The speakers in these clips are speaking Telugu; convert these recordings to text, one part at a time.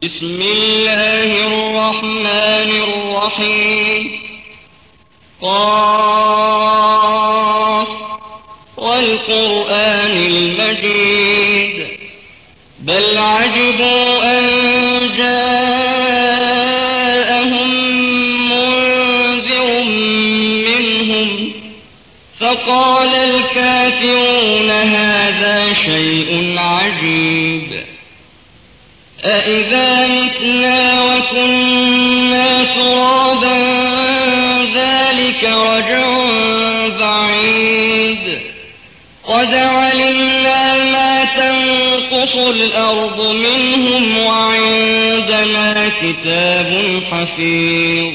بسم الله الرحمن الرحيم قاف والقرآن المجيد بل عجبوا أن جاءهم منذر منهم فقال الكافرون هذا شيء عجيب أإذا متنا وكنا ترابا ذلك رجع بعيد قد علمنا ما تنقص الأرض منهم وعندنا كتاب حفيظ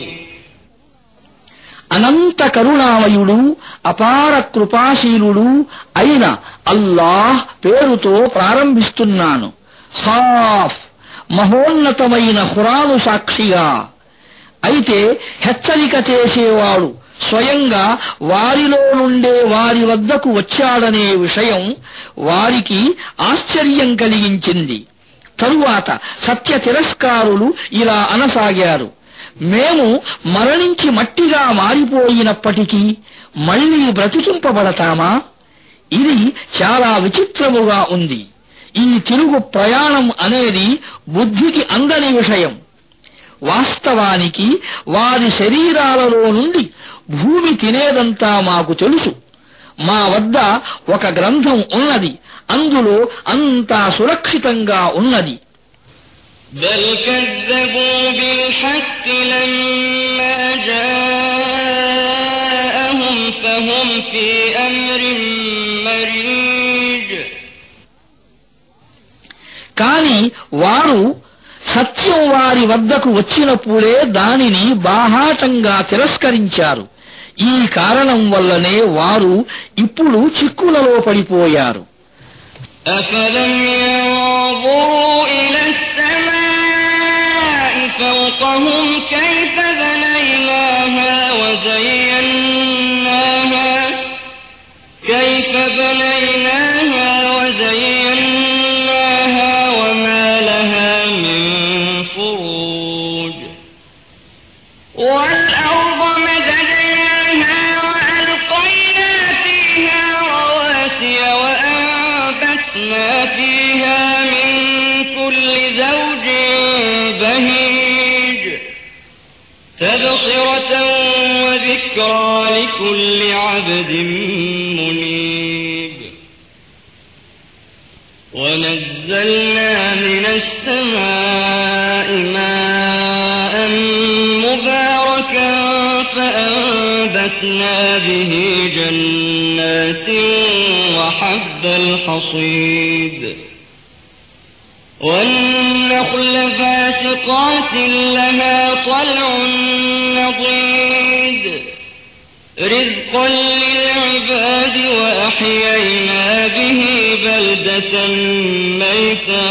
అనంత కరుణామయుడు అపార కృపాశీలుడు అయిన అల్లాహ్ పేరుతో ప్రారంభిస్తున్నాను. ఖాఫ్ మహోన్నతమైన ఖురాను సాక్షిగా. అయితే హెచ్చరిక చేసేవాడు స్వయంగా వారిలో నుండే వారి వద్దకు వచ్చాడనే విషయం వారికి ఆశ్చర్యం కలిగించింది. తరువాత సత్య తిరస్కారులు ఇలా అనసాగారు, మేము మరణించి మట్టిగా మారిపోయినప్పటికీ మళ్లీ బ్రతికింపబడతామా? ఇది చాలా విచిత్రముగా ఉంది. ఈ తిరుగు ప్రయాణం అనేది బుద్ధికి అందని విషయం. వాస్తవానికి వారి శరీరాలలో నుండి భూమి తినేదంతా మాకు తెలుసు. మా వద్ద ఒక గ్రంథం ఉన్నది, అందులో అంతా సురక్షితంగా ఉన్నది. بل كذبوا بالحق لما جاءهم فهم في أمر مريج కాని వారు సత్యం వారి వద్దకు వచ్చినప్పుడే దానిని బాహాటంగా తిరస్కరించారు. ఈ కారణం వల్లనే వారు ఇప్పుడు చిక్కులలో పడిపోయారు. أفلم ينظروا إلى السماء فوقهم كيف بنيناها وزيناها وما لها من فروج والأرض مددناها وألقينا فيها رواسي وأنبتنا فيها من كل زوج بهيج تبصرة وذكرى لكل عبد منيب ونزلنا من السماء ماء مباركا فأنبتنا به جنات وحب الحصيد والنخل باسقات لها طلع نضيد رزقا للعباد وأحيينا به بلدة ميتا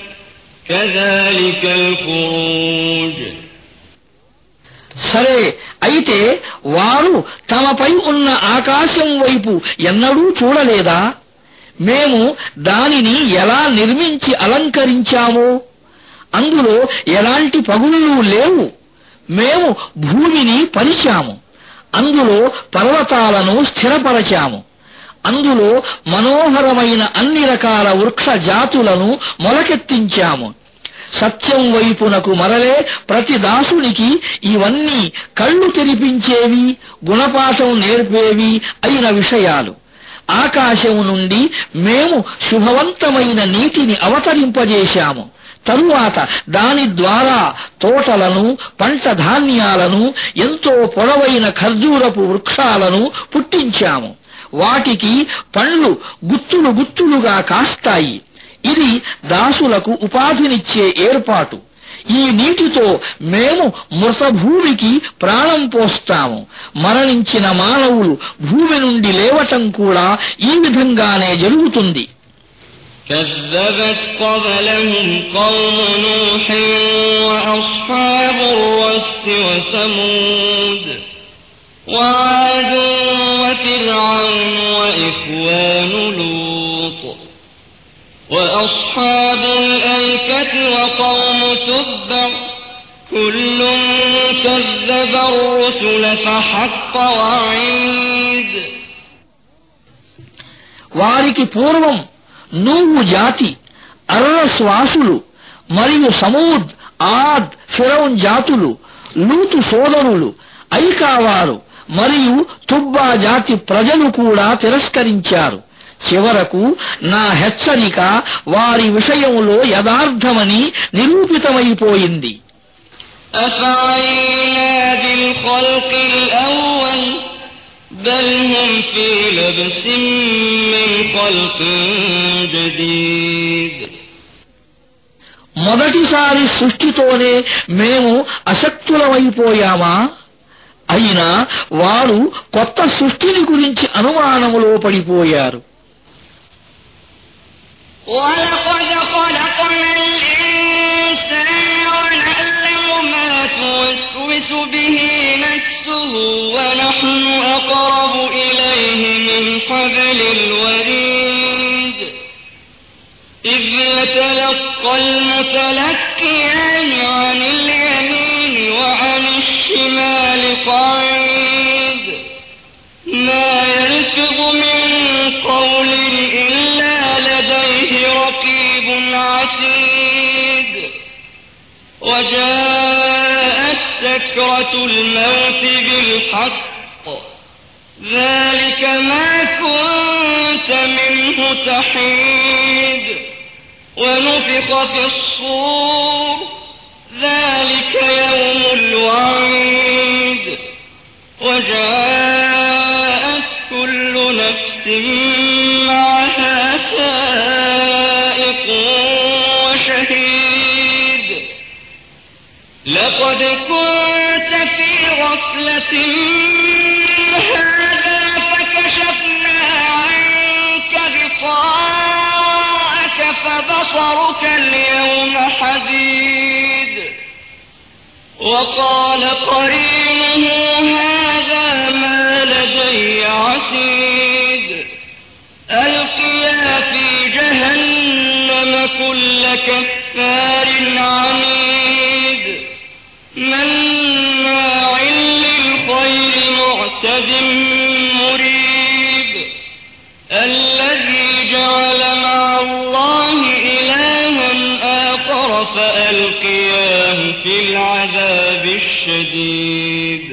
كذلك الخروج సరే, అయితే వారు తమపై ఉన్న ఆకాశం వైపు ఎన్నడూ చూడలేదా? మేము దానిని ఎలా నిర్మించి అలంకరించామో. అందులో ఎలాంటి పగుళ్ళు లేవు. మేము భూమిని పరిచాము, అందులో పర్వతాలను స్థిరపరచాము, అందులో మనోహరమైన అన్ని రకాల వృక్ష జాతులను మొలకెత్తించాము. సత్యం వైపునకు మరలే ప్రతి దాసునికి ఇవన్నీ కళ్ళు తెరిపించేవి, గుణపాఠం నేర్పేవి అయిన విషయాలు. ఆకాశం నుండి మేము శుభవంతమైన నీటిని అవతరింపజేశాము. తరువాత దాని ద్వారా తోటలను, పంట ధాన్యాలను, ఎంతో పొడవైన ఖర్జూరపు వృక్షాలను పుట్టించాము. వాటికి పండ్లు గుత్తులు గుత్తులుగా కాస్తాయి. ఇది దాసులకు ఉపాధినిచ్చే ఏర్పాటు. ఈ నీటితో మేము మృత భూమికి ప్రాణం పోస్తాము. మరణించిన మానవులు భూమి నుండి లేవటం కూడా ఈ విధంగానే జరుగుతుంది. كذبت قبلهم قوم نوح وأصحاب الرس وثمود وعاد وفرعون وإخوان لوط وأصحاب الأيكة وقوم تبع كل كذب الرسل فحق وعيد. వారికి పూర్వం నూహు జాతి, అర్రస్వాసులు మరియు సమూద్, ఆద్, ఫిరౌన్ జాతులు, లూతు సోదరులు, ఐకావారు మరియు తుబ్బా జాతి ప్రజలు కూడా తిరస్కరించారు. చివరకు నా హెచ్చరిక వారి విషయంలో యథార్థమని నిరూపితమైపోయింది. أفعينا بالخلق الأول بل هم في لبس من خلق جديد. మొదటిసారి సృష్టితోనే మేము అశక్తులమైపోయామా? అయినా వారు కొత్త సృష్టిని గురించి అనుమానములో పడిపోయారు. وَلَقَدْ خَلَقْنَا الْإِنسَانَ وَنَعْلَمُ مَا تُوَسْوِسُ بِهِ نَفْسُهُ وَنَحْنُ أَقْرَبُ إِلَيْهِ مِنْ حَبْلِ الْوَرِيدِ. إِذْ يَتَلَقَّى الْمُتَلَقِّيَانِ عَنِ الْيَمِينِ وَعَنِ الشِّمَالِ قَعِيدٌ مَا يَلْفِظُ مِنْ قَوْلٍ إِلَّا لَدَيْهِ رَقِيبٌ عَتِيدٌ. وَجَاءَتْ سَكْرَةُ الْمَوْتِ بِالْحَقِّ ذَلِكَ مَا كُنتَ مِنْهُ تَحِيدُ. وَنُفِخَ فِي الصُّورِ ذَلِكَ يَوْمُ الْوَعِيدِ. وَجَاءَتْ كُلُّ نَفْسٍ مَعَهَا سَائِقٌ وَشَهِيدٌ. لَقَدْ كُنتَ فِي غَفْلَةٍ مِّنْ هَٰذَا فَكَشَفْنَا عَنكَ غِطَاءَكَ فَبَصَرُكَ الْيَوْمَ حَدِيدٌ. وَقَالَ قَرِينُهُ هَٰذَا مَا لَدَيَّ عَتِيدٌ. أَلْقِيَا فِي جَهَنَّمَ كُلَّ كَفَّارٍ عَنِيدٍ مَّنَّاعٍ لِّلْخَيْرِ مُعْتَدٍ مُّرِيبٍ. الَّذِي جَعَلَ مَعَ اللَّهِ إِلَٰهًا آخَرَ فَأَلْقِيَاهُ فِي الْعَذَابِ الشَّدِيدِ.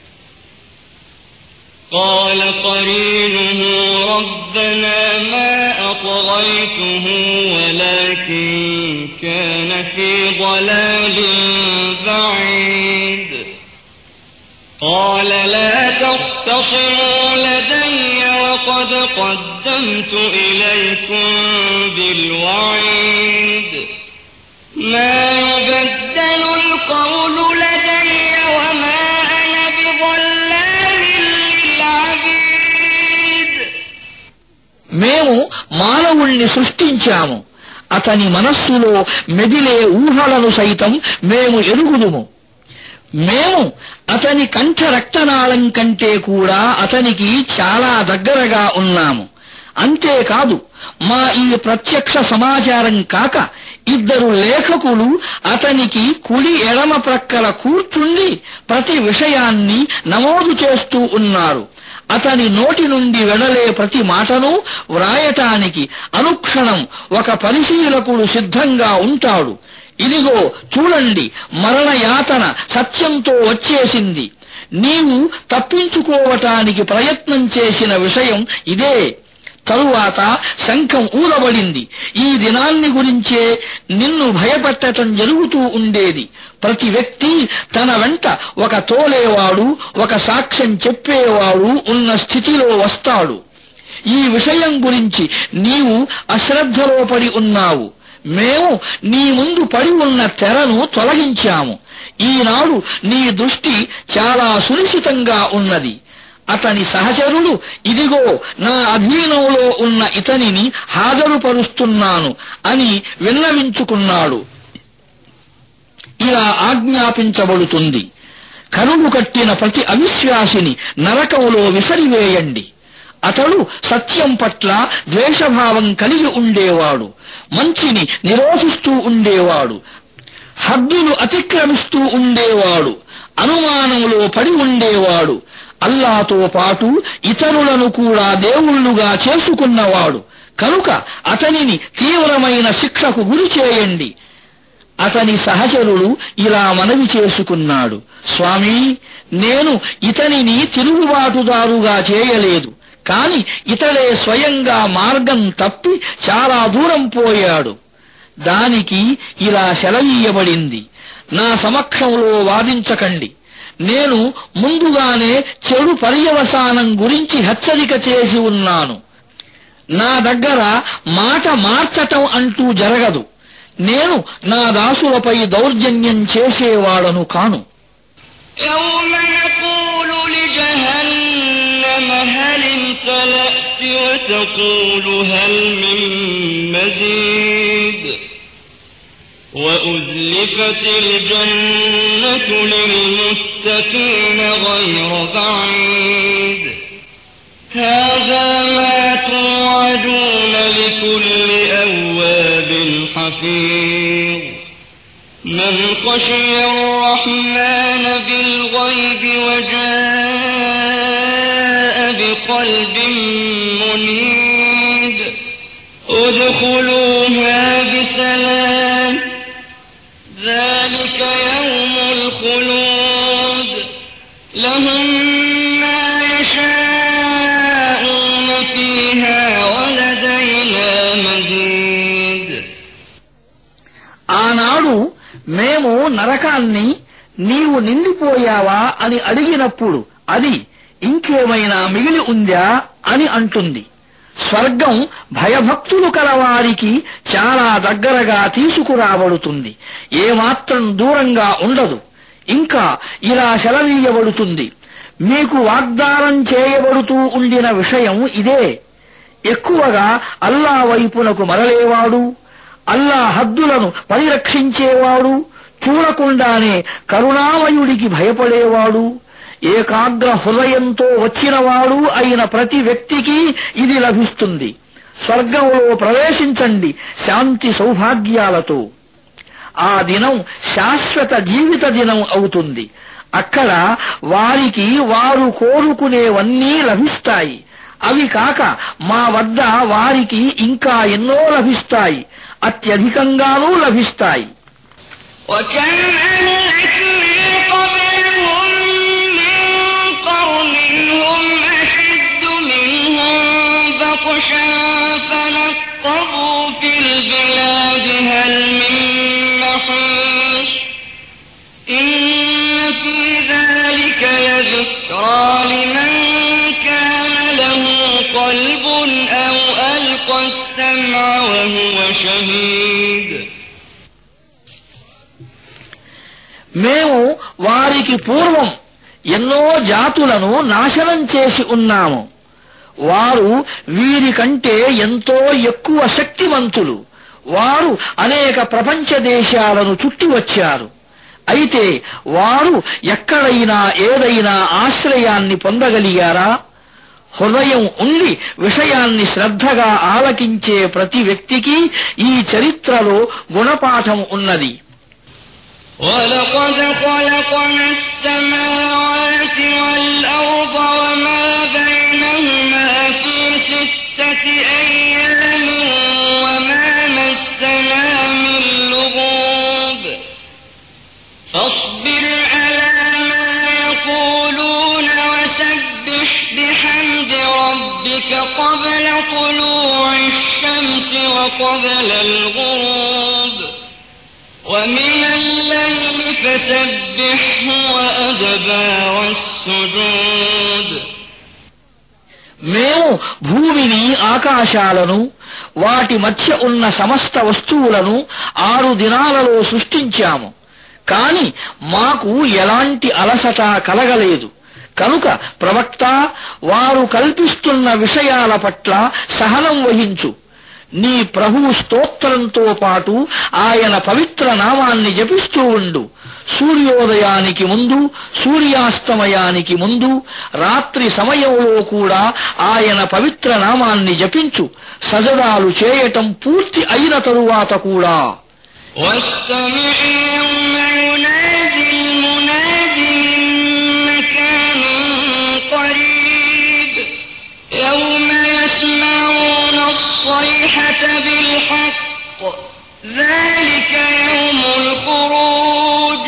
قَالَ قَرِينُهُ رَبَّنَا مَا أَطْغَيْتُهُ وَلَٰكِن كَانَ فِي ضَلَالٍ بَعِيدٍ. قَالَ لَا تَخْتَصِمُوا لَدَيَّ وَقَدْ قَدَّمْتُ إِلَيْكُم بِالْوَعِيدِ. مَا يُبَدَّلُ الْقَوْلُ لَدَيَّ وَمَا أَنَا بِظَلَّامٍ لِّلْعَبِيدِ. మేము మానవుణ్ణి సృష్టించాము. అతని మనస్సులో మెదిలే ఊహలను సైతం మేము ఎరుగుదుము. మేము అతని కంఠ రక్తనాళం కంటే కూడా అతనికి చాలా దగ్గరగా ఉన్నాము. అంతేకాదు, మా ఈ ప్రత్యక్ష సమాచారం కాక ఇద్దరు లేఖకులు అతనికి కుడి ఎడమ ప్రక్కల కూర్చుండి ప్రతి విషయాన్ని నమోదు చేస్తూ ఉన్నారు. అతని నోటి నుండి వెడలే ప్రతి మాటను వ్రాయటానికి అనుక్షణం ఒక పరిశీలకుడు సిద్ధంగా ఉంటాడు. ఇదిగో చూడండి, మరణయాతన సత్యంతో వచ్చేసింది. నీవు తప్పించుకోవటానికి ప్రయత్నం చేసిన విషయం ఇదే. తరువాత శంఖం ఊదబడింది. ఈ దినాన్ని గురించే నిన్ను భయపెట్టటం జరుగుతూ ఉండేది. ప్రతి వ్యక్తి తన వెంట ఒక తోలేవాడు, ఒక సాక్ష్యం చెప్పేవాడు ఉన్న స్థితిలో వస్తాడు. ఈ విషయం గురించి నీవు అశ్రద్ధలో పడి ఉన్నావు. మేము నీ ముందు పడి ఉన్న తెరను తొలగించాము. ఈనాడు నీ దృష్టి చాలా సునిశితంగా ఉన్నది. అతని సహచరుడు, ఇదిగో నా అధీనంలో ఉన్న ఇతనిని హాజరుపరుస్తున్నాను అని విన్నవించుకున్నాడు. ఇలా ఆజ్ఞాపించబడుతుంది: కరువు కట్టిన ప్రతి అవిశ్వాసిని నరకంలో విసిరివేయండి. అతడు సత్యం పట్ల ద్వేషభావం కలిగి ఉండేవాడు, మంచిని నిరోధిస్తూ ఉండేవాడు, హద్దులు అతిక్రమిస్తూ ఉండేవాడు, అనుమానంలో పడి ఉండేవాడు, అల్లాతో పాటు ఇతరులను కూడా దేవుళ్లుగా చేసుకున్నవాడు. కనుక అతనిని తీవ్రమైన శిక్షకు గురి చేయండి. అతని సహచరుడు ఇలా మనవి చేసుకున్నాడు, స్వామీ, నేను ఇతనిని తిరుగుబాటుదారుగా చేయలేదు, కాని ఇతడే స్వయంగా మార్గం తప్పి చాలా దూరం పోయాడు. దానికి ఇలా సెలవీయబడింది, నా సమక్షంలో వాదించకండి. నేను ముందుగానే చెడు పర్యవసానం గురించి హెచ్చరిక చేసి ఉన్నాను. నా దగ్గర మాట మార్చటం అంటూ జరగదు. నేను నా దాసులపై దౌర్జన్యం చేసేవాడను కాను. يوم يقول لجهنم هل امتلأت وتقول هل من مزيد وأزلفت الجنة للمتقين غير بعيد هذا ما توعدون لكل أواب حفيظ من خشي الرحمن بالغيب وجاء بقلب منيب ادخلوها بسلام ذلك يوم الخلود لهم ما يشاءون فيها ولدينا مزيد. ఆనాడు మేము నరకాన్ని నీవు నిండిపోయావా అని అడిగినప్పుడు అది ఇంకేమైనా మిగిలి ఉందా అని అంటుంది. స్వర్గం భయభక్తులు కలవారికి చాలా దగ్గరగా తీసుకురాబడుతుంది, ఏమాత్రం దూరంగా ఉండదు. ఇంకా ఇలా సెలవీయబడుతుంది, మీకు వాగ్దానం చేయబడుతూ ఉండిన విషయం ఇదే. ఎక్కువగా అల్లా వైపునకు మరలేవాడు, అల్లా హద్దులను పరిరక్షించేవాడు, చూడకుండానే కరుణామయుడికి భయపడేవాడు, ఏకాగ్ర హృదయంతో వచ్చినవాడు అయిన ప్రతి వ్యక్తికి ఇది లభిస్తుంది. స్వర్గంలో ప్రవేశించండి శాంతి సౌభాగ్యాలతో. ఆ దినం శాశ్వత జీవిత దినం అవుతుంది. అక్కడ వారికి వారు కోరుకునేవన్నీ లభిస్తాయి. అవి కాక మా వద్ద వారికి ఇంకా ఎన్నో లభిస్తాయి, అత్యధికంగానూ లభిస్తాయి. وكم أهلكنا قبلهم من قرن هم أشد منهم بطشا فنقبوا في البلاد هل من محيص إن في ذلك لذكرى لمن كان له قلب أو ألقى السمع وهو شهيد. మేము వారికి పూర్వం ఎన్నో జాతులను నాశనం చేసి ఉన్నాము. వారు వీరికంటే ఎంతో ఎక్కువ శక్తిమంతులు. వారు అనేక ప్రపంచ దేశాలను చుట్టి వచ్చారు. అయితే వారు ఎక్కడైనా ఏదైనా ఆశ్రయాన్ని పొందగలిగారా? హృదయం ఉండి విషయాన్ని శ్రద్ధగా ఆలకించే ప్రతి వ్యక్తికి ఈ చరిత్రలో గుణపాఠం ఉన్నది. وَلَقَدْ خَلَقْنَا السَّمَاوَاتِ وَالْأَرْضَ وَمَا بَيْنَهُمَا فِي 6 أَيَّامٍ وَمَا مَسَّنَا مِن لُّغُوبٍ فَاصْبِرْ عَلَىٰ مَا يَقُولُونَ وَسَبِّحْ بِحَمْدِ رَبِّكَ قَبْلَ طُلُوعِ الشَّمْسِ وَقَبْلَ الْغُرُوبِ وَمِنَ اللَّيْلِ فَسَبِّحْهُ وَأَدْبَارَ السُّجُودِ. మేము భూమిని, ఆకాశాలను, వాటి మధ్య ఉన్న సమస్త వస్తువులను 6 దినాలలో సృష్టించాము. కాని మాకు ఎలాంటి అలసట కలగలేదు. కనుక ప్రవక్త, వారు కల్పిస్తున్న విషయాల పట్ల సహనం వహించు. నీ ప్రభువు స్తోత్రంతో పాటు ఆయన పవిత్ర నామాన్ని జపిస్తూ ఉండు. సూర్యోదయానికి ముందు, సూర్యాస్తమయానికి ముందు, రాత్రి సమయంలో కూడా ఆయన పవిత్ర నామాన్ని జపించు. సజదాలు చేయటం పూర్తి అయిన తరువాత కూడా. واستمع يوم ينادي المناد من مكان قريب يوم يسمعون الصيحة بالحق ذلك يوم الخروج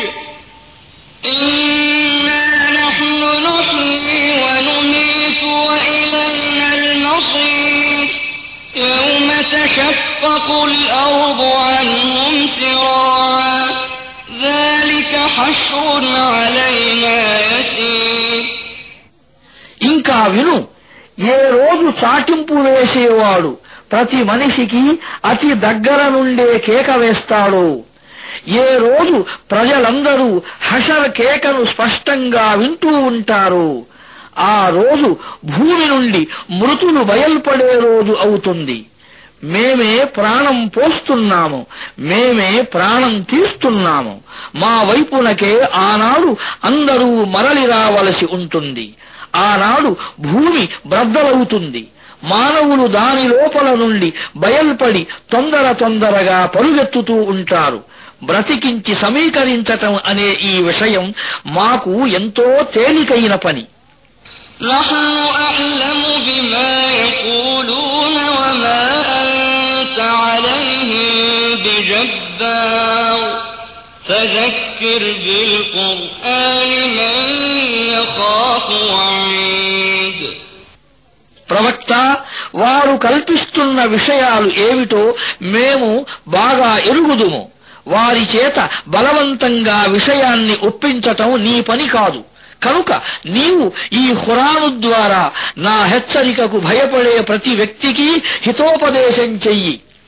إنا نحن نحيي ونميت وإلينا المصير يوم تشقق الأرض عنهم سراعا ذلك حشر علينا يسير. ఇంకా విను, ఏ రోజు చాటింపు వేసేవాడు ప్రతి మనిషికి అతి దగ్గర నుండే కేక వేస్తాడో, ఏ రోజు ప్రజలందరూ హషర్ కేకను స్పష్టంగా వింటూ ఉంటారో, ఆ రోజు భూమి నుండి మృతులు బయల్పడే రోజు అవుతుంది. మేమే ప్రాణం పోస్తున్నాము, మేమే ప్రాణం తీస్తున్నాము. మా వైపునకే ఆనాడు అందరూ మరలి రావలసి ఉంటుంది. ఆనాడు భూమి బ్రద్దలవుతుంది. మానవులు దాని లోపల నుండి బయల్పడి తొందరగా పరుగెత్తుతూ ఉంటారు. బ్రతికించి సమీకరించటం అనే ఈ విషయం మాకు ఎంతో తేలికైన పని. نحن أعلم بما يقولون وما أنت عليهم بجبار فذكر بالقرآن من يخاف وعيد. ప్రవక్త, వారు కల్పిస్తున్న విషయాలు ఏమిటో మేము బాగా ఎరుగుదుము. వారి చేత బలవంతంగా విషయాన్ని ఒప్పించటం నీ పని కాదు. కనుక నీవు ఈ ఖురాను ద్వారా నా హెచ్చరికకు భయపడే ప్రతి వ్యక్తికి హితోపదేశం చెయ్యి.